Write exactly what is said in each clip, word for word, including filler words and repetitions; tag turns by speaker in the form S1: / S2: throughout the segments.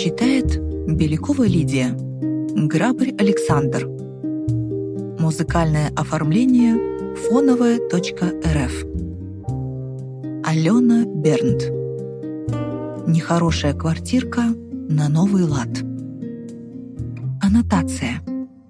S1: Читает Белякова Лидия. Грабарь Александр. Музыкальное оформление фоновая точка эр эф. Алена Бернт. Нехорошая квартирка на новый лад. Аннотация.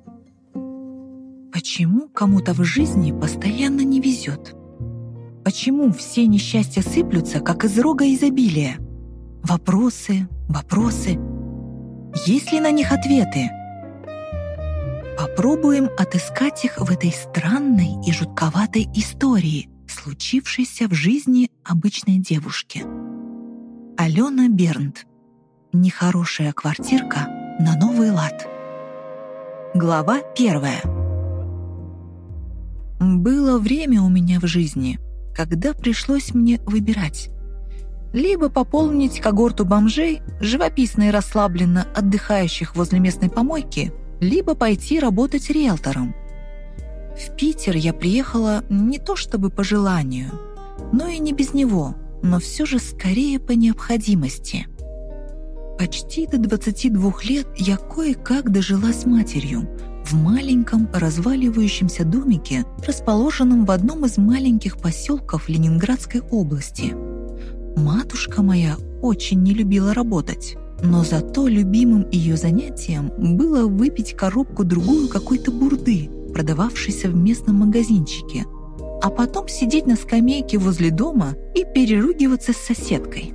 S1: Почему кому-то в жизни постоянно не везет? Почему все несчастья сыплются, как из рога изобилия? Вопросы, вопросы. Есть ли на них ответы? Попробуем отыскать их в этой странной и жутковатой истории, случившейся в жизни обычной девушки. Алена Бернт. Нехорошая квартирка на новый лад. Глава первая. Было время у меня в жизни, когда пришлось мне выбирать. Либо пополнить когорту бомжей, живописно и расслабленно отдыхающих возле местной помойки, либо пойти работать риэлтором. В Питер я приехала не то чтобы по желанию, но и не без него, но все же скорее по необходимости. Почти до двадцати двух лет я кое-как дожила с матерью в маленьком разваливающемся домике, расположенном в одном из маленьких поселков Ленинградской области. Матушка моя очень не любила работать, но зато любимым ее занятием было выпить коробку-другую какой-то бурды, продававшейся в местном магазинчике, а потом сидеть на скамейке возле дома и переругиваться с соседкой.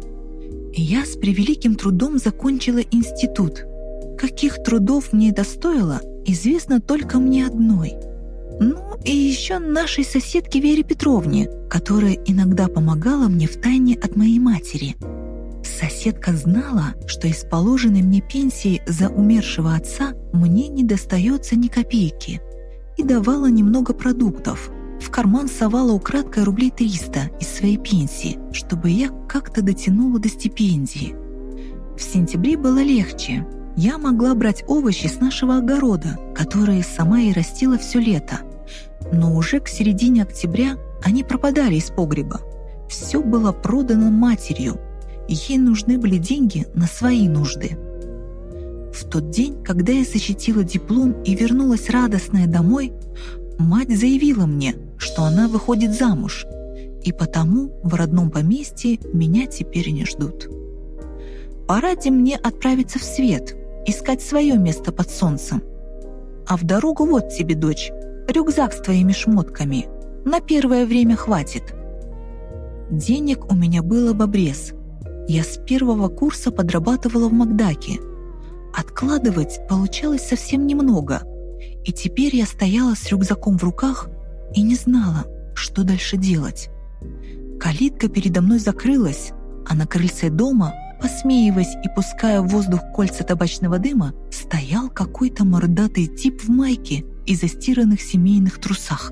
S1: Я с превеликим трудом закончила институт. Каких трудов мне это стоило, известно только мне одной. Ну и еще нашей соседке Вере Петровне, которая иногда помогала мне втайне от моей матери. Соседка знала, что из положенной мне пенсии за умершего отца мне не достается ни копейки, и давала немного продуктов. В карман совала украдкой рублей триста из своей пенсии, чтобы я как-то дотянула до стипендии. В сентябре было легче. Я могла брать овощи с нашего огорода, которые сама и растила все лето. Но уже к середине октября они пропадали из погреба. Все было продано матерью. Ей нужны были деньги на свои нужды. В тот день, когда я защитила диплом и вернулась радостная домой, мать заявила мне, что она выходит замуж, и потому в родном поместье меня теперь не ждут. Пора мне отправиться в свет, искать свое место под солнцем. А в дорогу вот тебе, дочь, рюкзак с твоими шмотками. На первое время хватит. Денег у меня было в обрез. Я с первого курса подрабатывала в Макдаке. Откладывать получалось совсем немного, и теперь я стояла с рюкзаком в руках и не знала, что дальше делать. Калитка передо мной закрылась, а на крыльце дома, посмеиваясь и пуская в воздух кольца табачного дыма, стоял какой-то мордатый тип в майке и застиранных семейных трусах.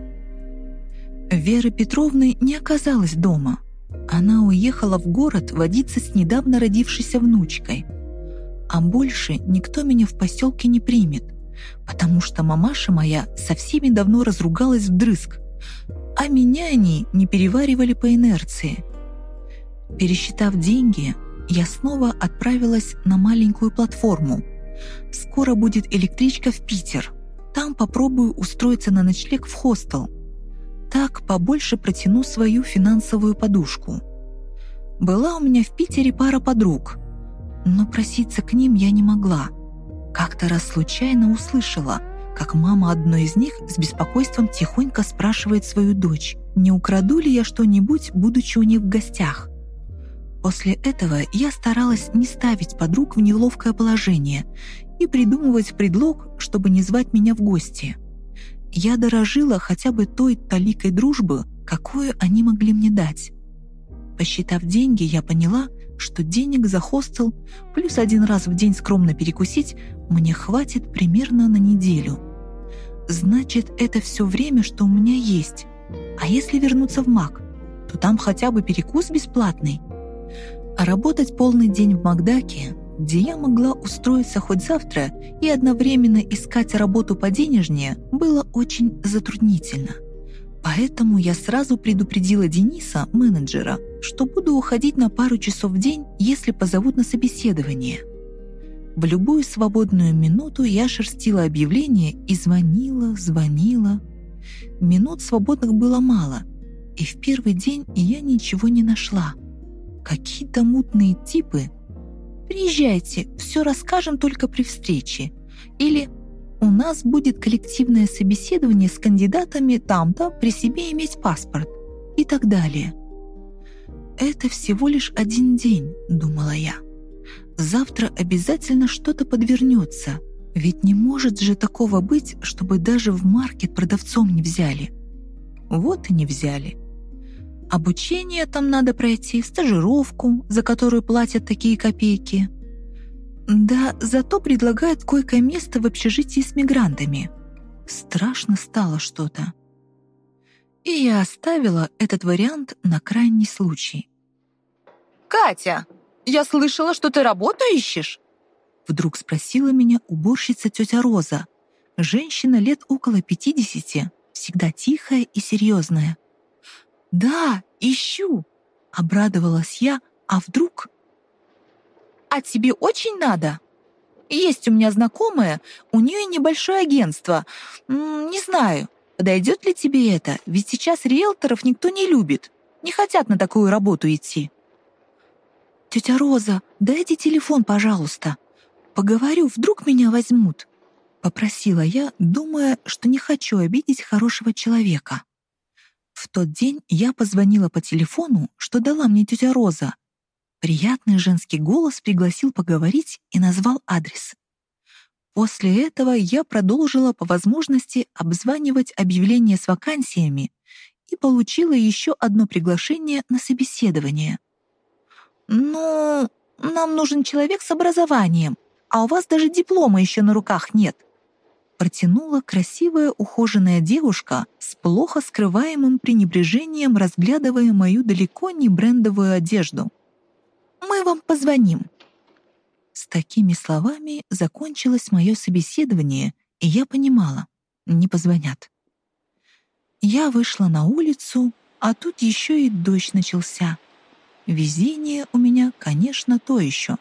S1: Веры Петровны не оказалось дома. Она уехала в город водиться с недавно родившейся внучкой. А больше никто меня в поселке не примет, потому что мамаша моя со всеми давно разругалась вдрызг, а меня они не переваривали по инерции. Пересчитав деньги, я снова отправилась на маленькую платформу. Скоро будет электричка в Питер. Там попробую устроиться на ночлег в хостел. Так побольше протяну свою финансовую подушку. Была у меня в Питере пара подруг, но проситься к ним я не могла. Как-то раз случайно услышала, как мама одной из них с беспокойством тихонько спрашивает свою дочь, не украду ли я что-нибудь, будучи у них в гостях. После этого я старалась не ставить подруг в неловкое положение и придумывать предлог, чтобы не звать меня в гости. Я дорожила хотя бы той таликой дружбы, какую они могли мне дать. Посчитав деньги, я поняла, что денег за хостел плюс один раз в день скромно перекусить мне хватит примерно на неделю. Значит, это все время, что у меня есть. А если вернуться в МАК, то там хотя бы перекус бесплатный. А работать полный день в Макдаке, где я могла устроиться хоть завтра и одновременно искать работу поденежнее, было очень затруднительно. Поэтому я сразу предупредила Дениса, менеджера, что буду уходить на пару часов в день, если позовут на собеседование. В любую свободную минуту я шерстила объявления и звонила, звонила. Минут свободных было мало, и в первый день я ничего не нашла. Какие-то мутные типы. «Приезжайте, все расскажем только при встрече». Или «У нас будет коллективное собеседование с кандидатами там-то, при себе иметь паспорт». И так далее. «Это всего лишь один день», — думала я. «Завтра обязательно что-то подвернется, ведь не может же такого быть, чтобы даже в маркет продавцом не взяли». Вот и не взяли. Обучение там надо пройти, стажировку, за которую платят такие копейки. Да, зато предлагают койко-место в общежитии с мигрантами. Страшно стало что-то. И я оставила этот вариант на крайний случай.
S2: «Катя, я слышала, что ты работу ищешь?»
S1: Вдруг спросила меня уборщица тетя Роза. Женщина лет около пятидесяти, всегда тихая и серьезная. «Да, ищу», — обрадовалась я, а вдруг...
S2: «А тебе очень надо? Есть у меня знакомая, у нее небольшое агентство. М, не знаю, подойдет ли тебе это, ведь сейчас риэлторов никто не любит, не хотят на такую работу идти».
S1: «Тетя Роза, дайте телефон, пожалуйста. Поговорю, вдруг меня возьмут», — попросила я, думая, что не хочу обидеть хорошего человека. В тот день я позвонила по телефону, что дала мне тетя Роза. Приятный женский голос пригласил поговорить и назвал адрес. После этого я продолжила по возможности обзванивать объявления с вакансиями и получила еще одно приглашение на собеседование.
S2: «Ну, нам нужен человек с образованием, а у вас даже диплома еще на руках нет»,
S1: протянула красивая ухоженная девушка с плохо скрываемым пренебрежением, разглядывая мою далеко не брендовую одежду.
S2: «Мы вам позвоним».
S1: С такими словами закончилось мое собеседование, и я понимала, не позвонят. Я вышла на улицу, а тут еще и дождь начался. Везение у меня, конечно, то еще.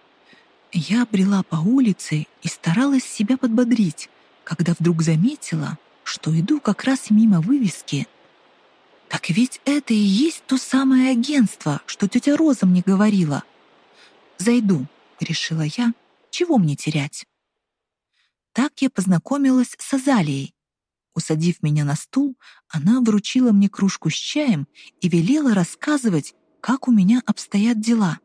S1: Я брела по улице и старалась себя подбодрить, когда вдруг заметила, что иду как раз мимо вывески. Так ведь это и есть то самое агентство, что тетя Роза мне говорила. «Зайду», — решила я, — «чего мне терять?» Так я познакомилась с Азалией. Усадив меня на стул, она вручила мне кружку с чаем и велела рассказывать, как у меня обстоят дела.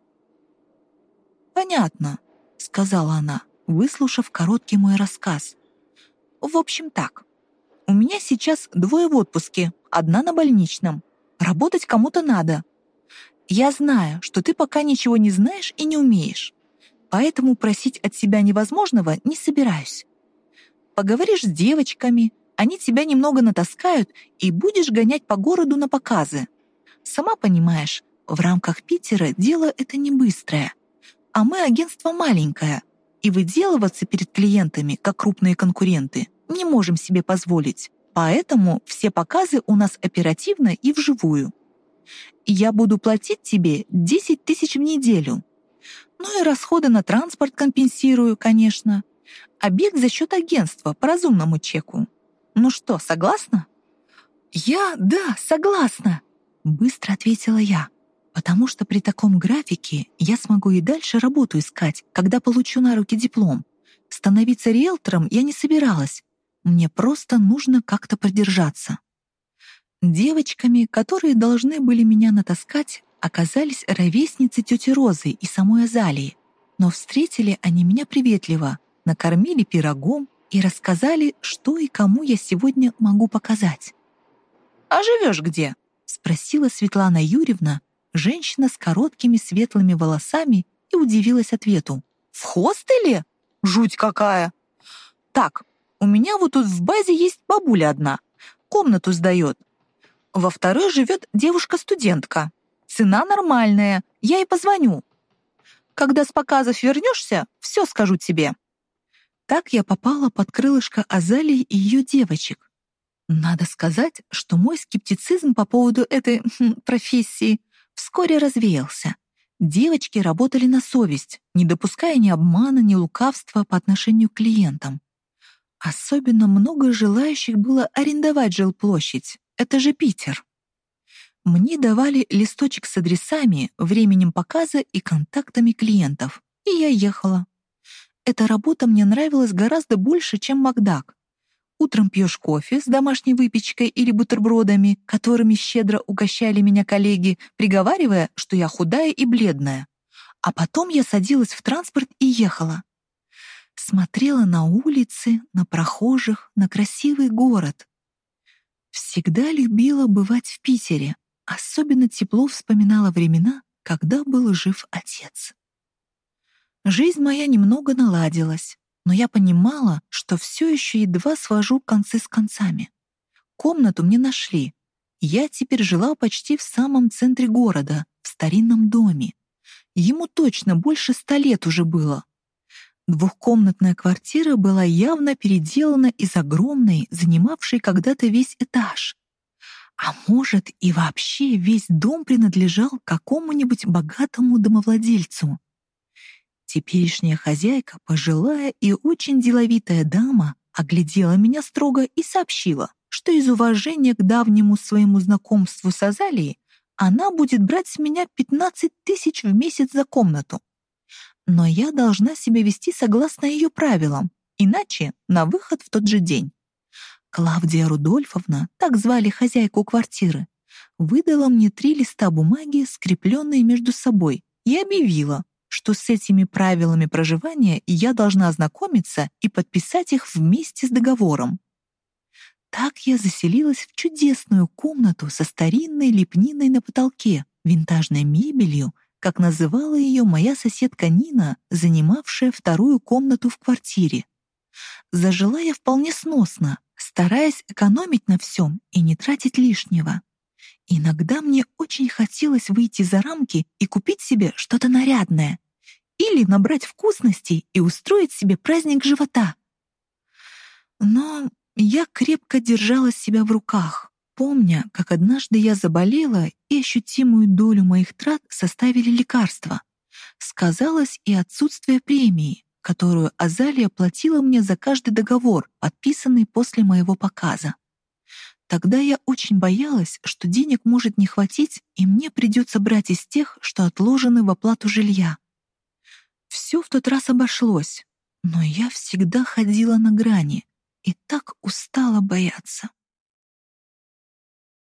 S2: «Понятно»,
S1: — сказала она, выслушав короткий мой рассказ.
S2: «В общем так, у меня сейчас двое в отпуске, одна на больничном. Работать кому-то надо. Я знаю, что ты пока ничего не знаешь и не умеешь, поэтому просить от себя невозможного не собираюсь. Поговоришь с девочками, они тебя немного натаскают и будешь гонять по городу на показы. Сама понимаешь, в рамках Питера дело это не быстрое, а мы агентство маленькое, и выделываться перед клиентами, как крупные конкуренты, не можем себе позволить. Поэтому все показы у нас оперативно и вживую. Я буду платить тебе десять тысяч в неделю. Ну и расходы на транспорт компенсирую, конечно. А бег за счет агентства по разумному чеку. Ну что, согласна?»
S1: «Я, да, согласна», — быстро ответила я, потому что при таком графике я смогу и дальше работу искать, когда получу на руки диплом. Становиться риэлтором я не собиралась. Мне просто нужно как-то продержаться. Девочками, которые должны были меня натаскать, оказались ровесницы тети Розы и самой Азалии, но встретили они меня приветливо, накормили пирогом и рассказали, что и кому я сегодня могу показать.
S2: «А живешь где?»
S1: — спросила Светлана Юрьевна, женщина с короткими светлыми волосами, и удивилась ответу.
S2: «В хостеле? Жуть какая! Так, у меня вот тут в базе есть бабуля одна, комнату сдает. Во второй живет девушка-студентка. Цена нормальная, я ей позвоню. Когда с показов вернешься, все скажу тебе».
S1: Так я попала под крылышко Азалии и ее девочек. Надо сказать, что мой скептицизм по поводу этой хм, профессии вскоре развеялся. Девочки работали на совесть, не допуская ни обмана, ни лукавства по отношению к клиентам. Особенно много желающих было арендовать жилплощадь. Это же Питер. Мне давали листочек с адресами, временем показа и контактами клиентов, и я ехала. Эта работа мне нравилась гораздо больше, чем Макдак. Утром пьешь кофе с домашней выпечкой или бутербродами, которыми щедро угощали меня коллеги, приговаривая, что я худая и бледная. А потом я садилась в транспорт и ехала. Смотрела на улицы, на прохожих, на красивый город. Всегда любила бывать в Питере. Особенно тепло вспоминала времена, когда был жив отец. Жизнь моя немного наладилась, но я понимала, что все еще едва свожу концы с концами. Комнату мне нашли. Я теперь жила почти в самом центре города, в старинном доме. Ему точно больше ста лет уже было. Двухкомнатная квартира была явно переделана из огромной, занимавшей когда-то весь этаж. А может, и вообще весь дом принадлежал какому-нибудь богатому домовладельцу. Теперешняя хозяйка, пожилая и очень деловитая дама, оглядела меня строго и сообщила, что из уважения к давнему своему знакомству с Азалией она будет брать с меня пятнадцать тысяч в месяц за комнату. Но я должна себя вести согласно ее правилам, иначе на выход в тот же день. Клавдия Рудольфовна, так звали хозяйку квартиры, выдала мне три листа бумаги, скрепленные между собой, и объявила, что с этими правилами проживания я должна ознакомиться и подписать их вместе с договором. Так я заселилась в чудесную комнату со старинной лепниной на потолке, винтажной мебелью, как называла ее моя соседка Нина, занимавшая вторую комнату в квартире. Зажила я вполне сносно, стараясь экономить на всем и не тратить лишнего. Иногда мне очень хотелось выйти за рамки и купить себе что-то нарядное или набрать вкусностей и устроить себе праздник живота. Но я крепко держала себя в руках, помня, как однажды я заболела, и ощутимую долю моих трат составили лекарства. Сказалось и отсутствие премии, которую Азалия платила мне за каждый договор, подписанный после моего показа. Тогда я очень боялась, что денег может не хватить, и мне придется брать из тех, что отложены в оплату жилья. Все в тот раз обошлось, но я всегда ходила на грани и так устала бояться.